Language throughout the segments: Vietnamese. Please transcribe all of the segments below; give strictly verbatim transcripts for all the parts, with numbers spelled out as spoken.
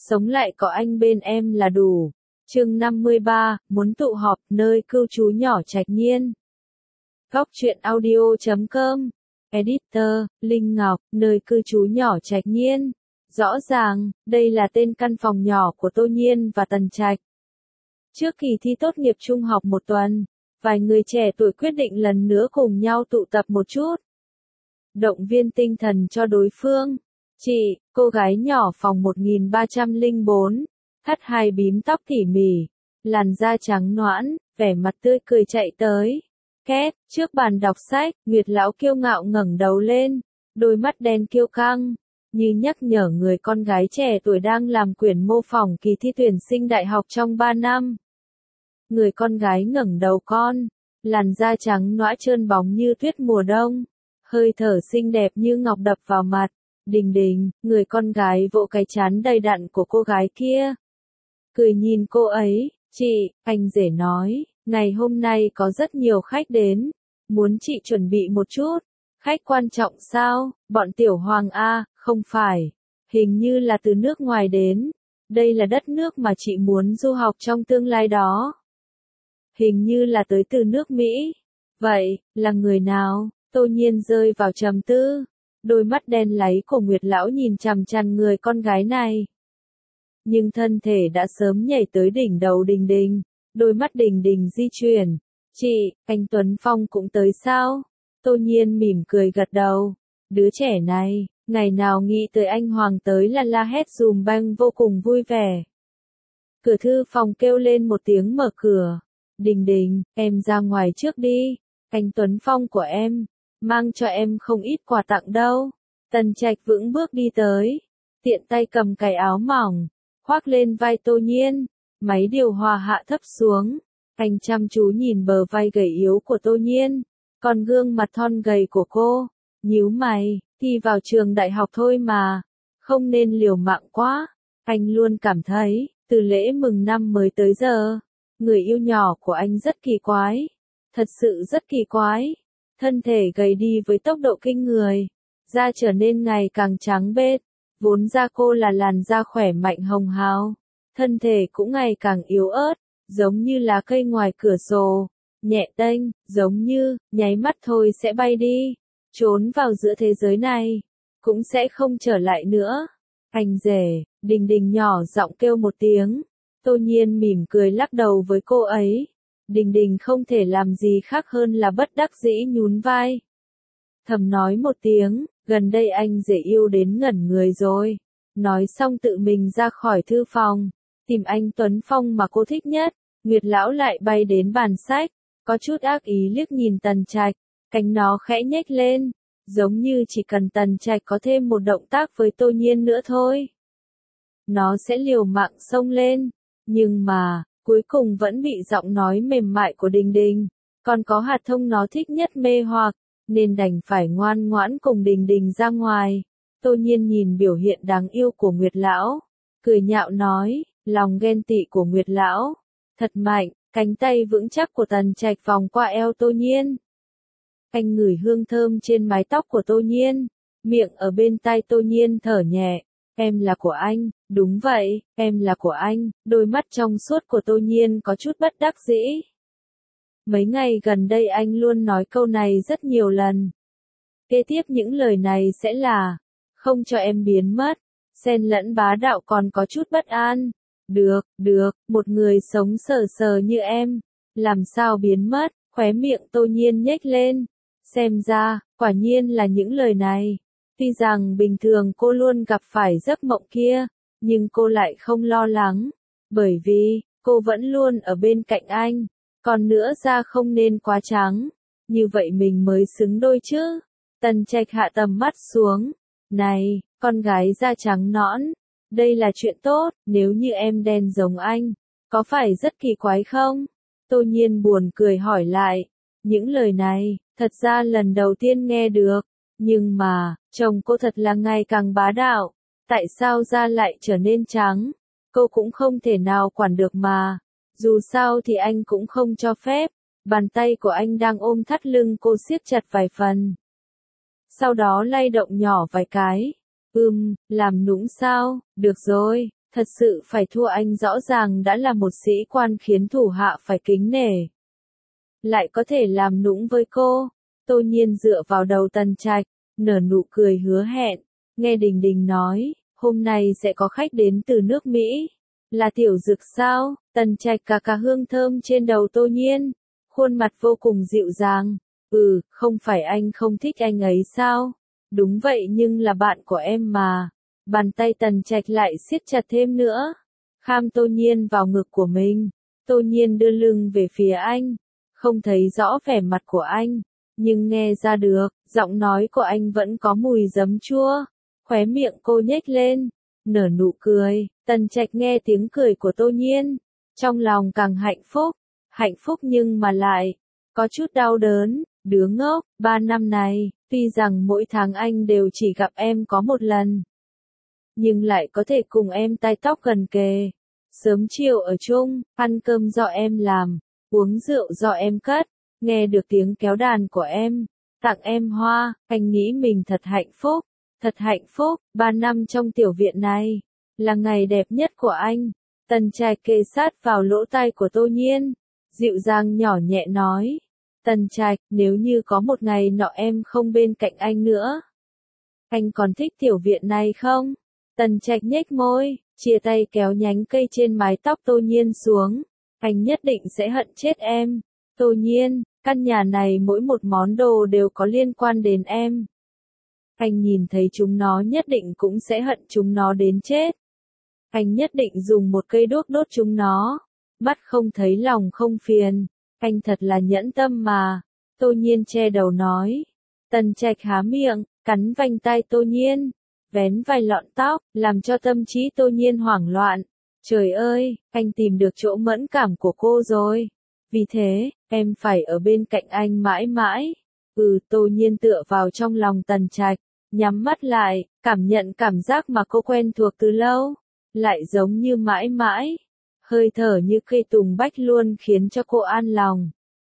sống lại có anh bên em là đủ. Chương năm mươi ba, muốn tụ họp, nơi cư trú nhỏ Trạch Nhiên. Góc truyện audio chấm com. Editor, Linh Ngọc, nơi cư trú nhỏ Trạch Nhiên. Rõ ràng, đây là tên căn phòng nhỏ của Tô Nhiên và Tần Trạch. Trước kỳ thi tốt nghiệp trung học một tuần, vài người trẻ tuổi quyết định lần nữa cùng nhau tụ tập một chút. Động viên tinh thần cho đối phương. Chị, cô gái nhỏ phòng một nghìn ba trăm lẻ bốn, thắt hai bím tóc tỉ mỉ, làn da trắng nõn, vẻ mặt tươi cười chạy tới. Két, trước bàn đọc sách, Nguyệt lão kiêu ngạo ngẩng đầu lên, đôi mắt đen kiêu căng, như nhắc nhở người con gái trẻ tuổi đang làm quyển mô phỏng kỳ thi tuyển sinh đại học trong ba năm. Người con gái ngẩng đầu con, làn da trắng nõa trơn bóng như tuyết mùa đông, hơi thở xinh đẹp như ngọc đập vào mặt. Đình Đình, người con gái vỗ cái trán đầy đặn của cô gái kia. Cười nhìn cô ấy, chị, anh rể nói, ngày hôm nay có rất nhiều khách đến, muốn chị chuẩn bị một chút. Khách quan trọng sao, bọn tiểu hoàng A, không phải, hình như là từ nước ngoài đến, đây là đất nước mà chị muốn du học trong tương lai đó. Hình như là tới từ nước Mỹ, vậy, là người nào? Tô Nhiên rơi vào trầm tư. Đôi mắt đen láy của Nguyệt lão nhìn chằm chằm người con gái này. Nhưng thân thể đã sớm nhảy tới đỉnh đầu Đình Đình, đôi mắt Đình Đình di chuyển. Chị, anh Tuấn Phong cũng tới sao? Tô Nhiên mỉm cười gật đầu. Đứa trẻ này, ngày nào nghĩ tới anh Hoàng tới là la hét dùm beng vô cùng vui vẻ. Cửa thư phòng kêu lên một tiếng mở cửa. Đình Đình, em ra ngoài trước đi. Anh Tuấn Phong của em, mang cho em không ít quà tặng đâu. Tần Trạch vững bước đi tới, tiện tay cầm cái áo mỏng, khoác lên vai Tô Nhiên, máy điều hòa hạ thấp xuống. Anh chăm chú nhìn bờ vai gầy yếu của Tô Nhiên, còn gương mặt thon gầy của cô, nhíu mày, thi vào trường đại học thôi mà, không nên liều mạng quá. Anh luôn cảm thấy, từ lễ mừng năm mới tới giờ, người yêu nhỏ của anh rất kỳ quái, thật sự rất kỳ quái. Thân thể gầy đi với tốc độ kinh người, da trở nên ngày càng trắng bết, vốn da cô là làn da khỏe mạnh hồng hào, thân thể cũng ngày càng yếu ớt, giống như lá cây ngoài cửa sổ, nhẹ tênh, giống như, nháy mắt thôi sẽ bay đi, trốn vào giữa thế giới này, cũng sẽ không trở lại nữa. Anh rể, Đình Đình nhỏ giọng kêu một tiếng, Tô Nhiên mỉm cười lắc đầu với cô ấy. Đình Đình không thể làm gì khác hơn là bất đắc dĩ nhún vai. Thầm nói một tiếng, gần đây anh rể yêu đến ngẩn người rồi. Nói xong tự mình ra khỏi thư phòng, tìm anh Tuấn Phong mà cô thích nhất. Nguyệt lão lại bay đến bàn sách, có chút ác ý liếc nhìn Tần Trạch, cánh nó khẽ nhếch lên, giống như chỉ cần Tần Trạch có thêm một động tác với Tô Nhiên nữa thôi, nó sẽ liều mạng xông lên. Nhưng mà, cuối cùng vẫn bị giọng nói mềm mại của Đình Đình, còn có hạt thông nó thích nhất mê hoặc, nên đành phải ngoan ngoãn cùng Đình Đình ra ngoài. Tô Nhiên nhìn biểu hiện đáng yêu của Nguyệt lão, cười nhạo nói, lòng ghen tị của Nguyệt lão, thật mạnh. Cánh tay vững chắc của Tần Trạch vòng qua eo Tô Nhiên. Anh ngửi hương thơm trên mái tóc của Tô Nhiên, miệng ở bên tai Tô Nhiên thở nhẹ. Em là của anh, đúng vậy, em là của anh. Đôi mắt trong suốt của Tô Nhiên có chút bất đắc dĩ. Mấy ngày gần đây anh luôn nói câu này rất nhiều lần. Kế tiếp những lời này sẽ là, không cho em biến mất, xen lẫn bá đạo còn có chút bất an. Được, được, một người sống sờ sờ như em, làm sao biến mất, khóe miệng Tô Nhiên nhếch lên. Xem ra, quả nhiên là những lời này. Tuy rằng bình thường cô luôn gặp phải giấc mộng kia, nhưng cô lại không lo lắng, bởi vì, cô vẫn luôn ở bên cạnh anh, còn nữa da không nên quá trắng, như vậy mình mới xứng đôi chứ. Tần Trạch hạ tầm mắt xuống, này, con gái da trắng nõn, đây là chuyện tốt, nếu như em đen giống anh, có phải rất kỳ quái không? Tô Nhiên buồn cười hỏi lại, những lời này, thật ra lần đầu tiên nghe được. Nhưng mà, chồng cô thật là ngày càng bá đạo, tại sao da lại trở nên trắng? Cô cũng không thể nào quản được mà, dù sao thì anh cũng không cho phép. Bàn tay của anh đang ôm thắt lưng cô siết chặt vài phần. Sau đó lay động nhỏ vài cái. Ừm, làm nũng sao? Được rồi, Thật sự phải thua anh, rõ ràng đã là một sĩ quan khiến thủ hạ phải kính nể. Lại có thể làm nũng với cô. Tô Nhiên dựa vào đầu Tần Trạch, nở nụ cười hứa hẹn. Nghe Đình Đình nói, hôm nay sẽ có khách đến từ nước Mỹ. Là Tiểu Dực sao? Tần Trạch cà cà hương thơm trên đầu Tô Nhiên. Khuôn mặt vô cùng dịu dàng. Ừ, không phải anh không thích anh ấy sao? Đúng vậy nhưng là bạn của em mà. Bàn tay Tần Trạch lại siết chặt thêm nữa. Kham Tô Nhiên vào ngực của mình. Tô Nhiên đưa lưng về phía anh. Không thấy rõ vẻ mặt của anh. Nhưng nghe ra được, giọng nói của anh vẫn có mùi giấm chua. Khóe miệng cô nhếch lên. Nở nụ cười. Tần Trạch nghe tiếng cười của Tô Nhiên. Trong lòng càng hạnh phúc. Hạnh phúc nhưng mà lại có chút đau đớn. Đứa ngốc, ba năm này, tuy rằng mỗi tháng anh đều chỉ gặp em có một lần. Nhưng lại có thể cùng em tai tóc gần kề. Sớm chiều ở chung, ăn cơm do em làm, uống rượu do em cất, nghe được tiếng kéo đàn của em, tặng em hoa, anh nghĩ mình thật hạnh phúc, thật hạnh phúc, ba năm trong tiểu viện này, là ngày đẹp nhất của anh. Tần Trạch kề sát vào lỗ tai của Tô Nhiên, dịu dàng nhỏ nhẹ nói. Tần Trạch, nếu như có một ngày nọ em không bên cạnh anh nữa, anh còn thích tiểu viện này không? Tần Trạch nhếch môi, chia tay kéo nhánh cây trên mái tóc Tô Nhiên xuống. Anh nhất định sẽ hận chết em. Tô Nhiên, căn nhà này mỗi một món đồ đều có liên quan đến em. Anh nhìn thấy chúng nó nhất định cũng sẽ hận chúng nó đến chết. Anh nhất định dùng một cây đuốc đốt chúng nó. Mắt không thấy lòng không phiền. Anh thật là nhẫn tâm mà. Tô Nhiên che đầu nói. Tần Trạch há miệng, cắn vành tai Tô Nhiên. Vén vài lọn tóc, làm cho tâm trí Tô Nhiên hoảng loạn. Trời ơi, anh tìm được chỗ mẫn cảm của cô rồi. Vì thế, em phải ở bên cạnh anh mãi mãi. Ừ, Tô Nhiên tựa vào trong lòng Tần Trạch, nhắm mắt lại, cảm nhận cảm giác mà cô quen thuộc từ lâu. Lại giống như mãi mãi. Hơi thở như cây tùng bách luôn khiến cho cô an lòng.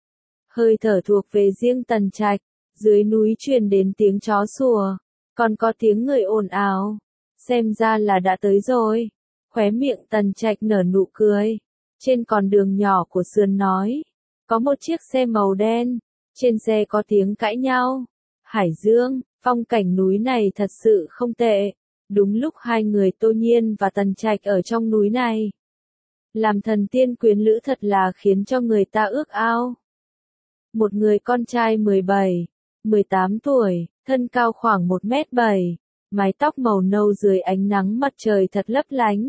Hơi thở thuộc về riêng Tần Trạch, dưới núi truyền đến tiếng chó sủa. Còn có tiếng người ồn ào. Xem ra là đã tới rồi. Khóe miệng Tần Trạch nở nụ cười. Trên con đường nhỏ của sườn nói. Có một chiếc xe màu đen. Trên xe có tiếng cãi nhau. Hải Dương, phong cảnh núi này thật sự không tệ. Đúng lúc hai người Tô Nhiên và Tần Trạch ở trong núi này. Làm thần tiên quyến lữ thật là khiến cho người ta ước ao. Một người con trai mười bảy, mười tám tuổi. Thân cao khoảng một mét bảy, mái tóc màu nâu dưới ánh nắng mặt trời thật lấp lánh.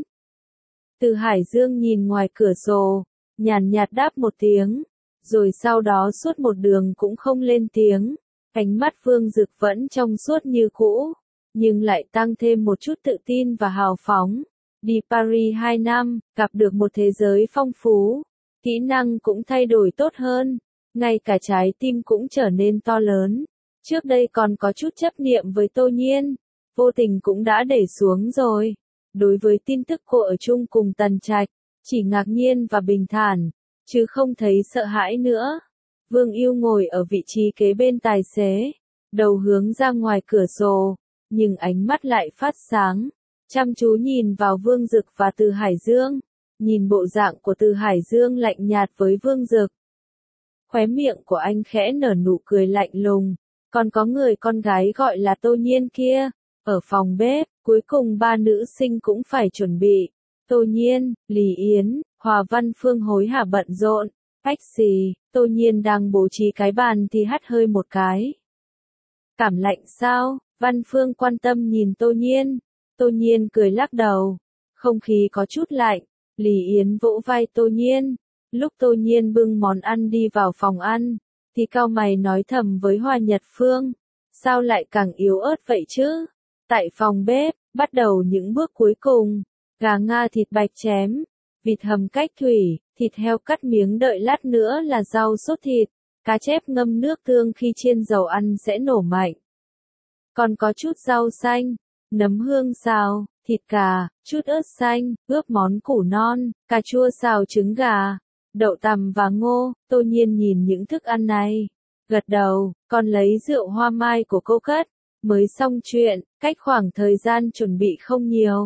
Từ Hải Dương nhìn ngoài cửa sổ, nhàn nhạt đáp một tiếng, rồi sau đó suốt một đường cũng không lên tiếng. Ánh mắt Vương Dực vẫn trong suốt như cũ, nhưng lại tăng thêm một chút tự tin và hào phóng. Đi Paris hai năm, gặp được một thế giới phong phú, kỹ năng cũng thay đổi tốt hơn, ngay cả trái tim cũng trở nên to lớn. Trước đây còn có chút chấp niệm với Tô Nhiên, vô tình cũng đã để xuống rồi. Đối với tin tức cô ở chung cùng Tần Trạch, chỉ ngạc nhiên và bình thản, chứ không thấy sợ hãi nữa. Vương Yêu ngồi ở vị trí kế bên tài xế, đầu hướng ra ngoài cửa sổ, nhưng ánh mắt lại phát sáng, chăm chú nhìn vào Vương Dực và Từ Hải Dương, nhìn bộ dạng của Từ Hải Dương lạnh nhạt với Vương Dực. Khóe miệng của anh khẽ nở nụ cười lạnh lùng. Còn có người con gái gọi là Tô Nhiên kia, ở phòng bếp, cuối cùng ba nữ sinh cũng phải chuẩn bị. Tô Nhiên, Lý Yến, Hòa Văn Phương hối hả bận rộn. Ách xì, Tô Nhiên đang bố trí cái bàn thì hắt hơi một cái. Cảm lạnh sao? Văn Phương quan tâm nhìn Tô Nhiên. Tô Nhiên cười lắc đầu. Không khí có chút lạnh. Lý Yến vỗ vai Tô Nhiên. Lúc Tô Nhiên bưng món ăn đi vào phòng ăn, thì cau mày nói thầm với Hoa Nhật Phương. Sao lại càng yếu ớt vậy chứ? Tại phòng bếp, bắt đầu những bước cuối cùng. Gà Nga thịt bạch chém, vịt hầm cách thủy, thịt heo cắt miếng, đợi lát nữa là rau sốt thịt, cá chép ngâm nước tương khi chiên dầu ăn sẽ nổ mạnh. Còn có chút rau xanh, nấm hương xào, thịt gà, chút ớt xanh, ướp món củ non, cà chua xào trứng gà, đậu tằm và ngô. Tô Nhiên nhìn những thức ăn này, gật đầu, còn lấy rượu hoa mai của cô cất. Mới xong chuyện, cách khoảng thời gian chuẩn bị không nhiều.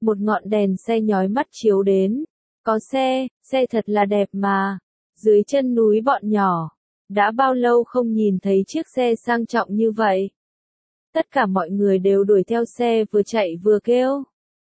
Một ngọn đèn xe nhói mắt chiếu đến. Có xe, xe thật là đẹp mà. Dưới chân núi bọn nhỏ. Đã bao lâu không nhìn thấy chiếc xe sang trọng như vậy. Tất cả mọi người đều đuổi theo xe vừa chạy vừa kêu.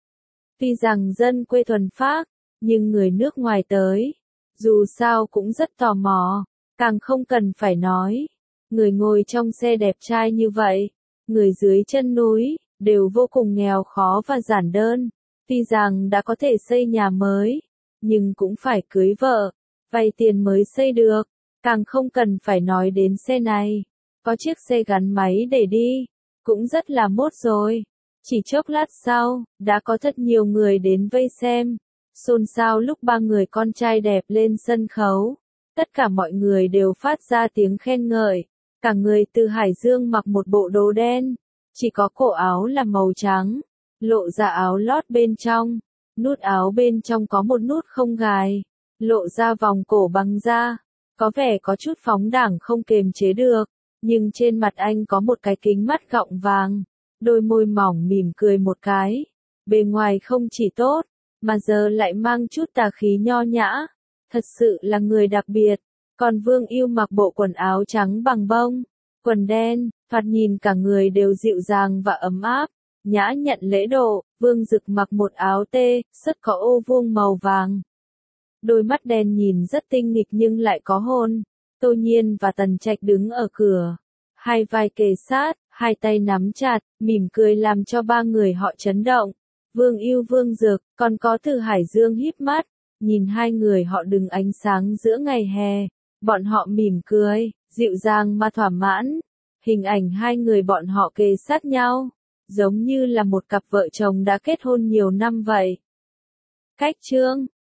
Tuy rằng dân quê thuần phác, nhưng người nước ngoài tới. Dù sao cũng rất tò mò. Càng không cần phải nói. Người ngồi trong xe đẹp trai như vậy. Người dưới chân núi, đều vô cùng nghèo khó và giản đơn. Tuy rằng đã có thể xây nhà mới, nhưng cũng phải cưới vợ, vay tiền mới xây được. Càng không cần phải nói đến xe này. Có chiếc xe gắn máy để đi, cũng rất là mốt rồi. Chỉ chốc lát sau, đã có thật nhiều người đến vây xem. Xôn xao lúc ba người con trai đẹp lên sân khấu. Tất cả mọi người đều phát ra tiếng khen ngợi. Cả người từ Hải Dương mặc một bộ đồ đen. Chỉ có cổ áo là màu trắng. Lộ ra áo lót bên trong. Nút áo bên trong có một nút không gài. Lộ ra vòng cổ bằng da. Có vẻ có chút phóng đảng không kềm chế được. Nhưng trên mặt anh có một cái kính mắt gọng vàng. Đôi môi mỏng mỉm cười một cái. Bề ngoài không chỉ tốt, mà giờ lại mang chút tà khí nho nhã. Thật sự là người đặc biệt. Còn Vương Yêu mặc bộ quần áo trắng bằng bông, quần đen, thoạt nhìn cả người đều dịu dàng và ấm áp. Nhã nhận lễ độ, Vương Dực mặc một áo tê, sất có ô vuông màu vàng. Đôi mắt đen nhìn rất tinh nghịch nhưng lại có hồn. Tô Nhiên và Tần Trạch đứng ở cửa. Hai vai kề sát, hai tay nắm chặt, mỉm cười làm cho ba người họ chấn động. Vương Yêu Vương Dực, còn có Từ Hải Dương híp mắt, nhìn hai người họ đứng ánh sáng giữa ngày hè. Bọn họ mỉm cười, dịu dàng mà thỏa mãn. Hình ảnh hai người bọn họ kề sát nhau, giống như là một cặp vợ chồng đã kết hôn nhiều năm vậy. Cách chương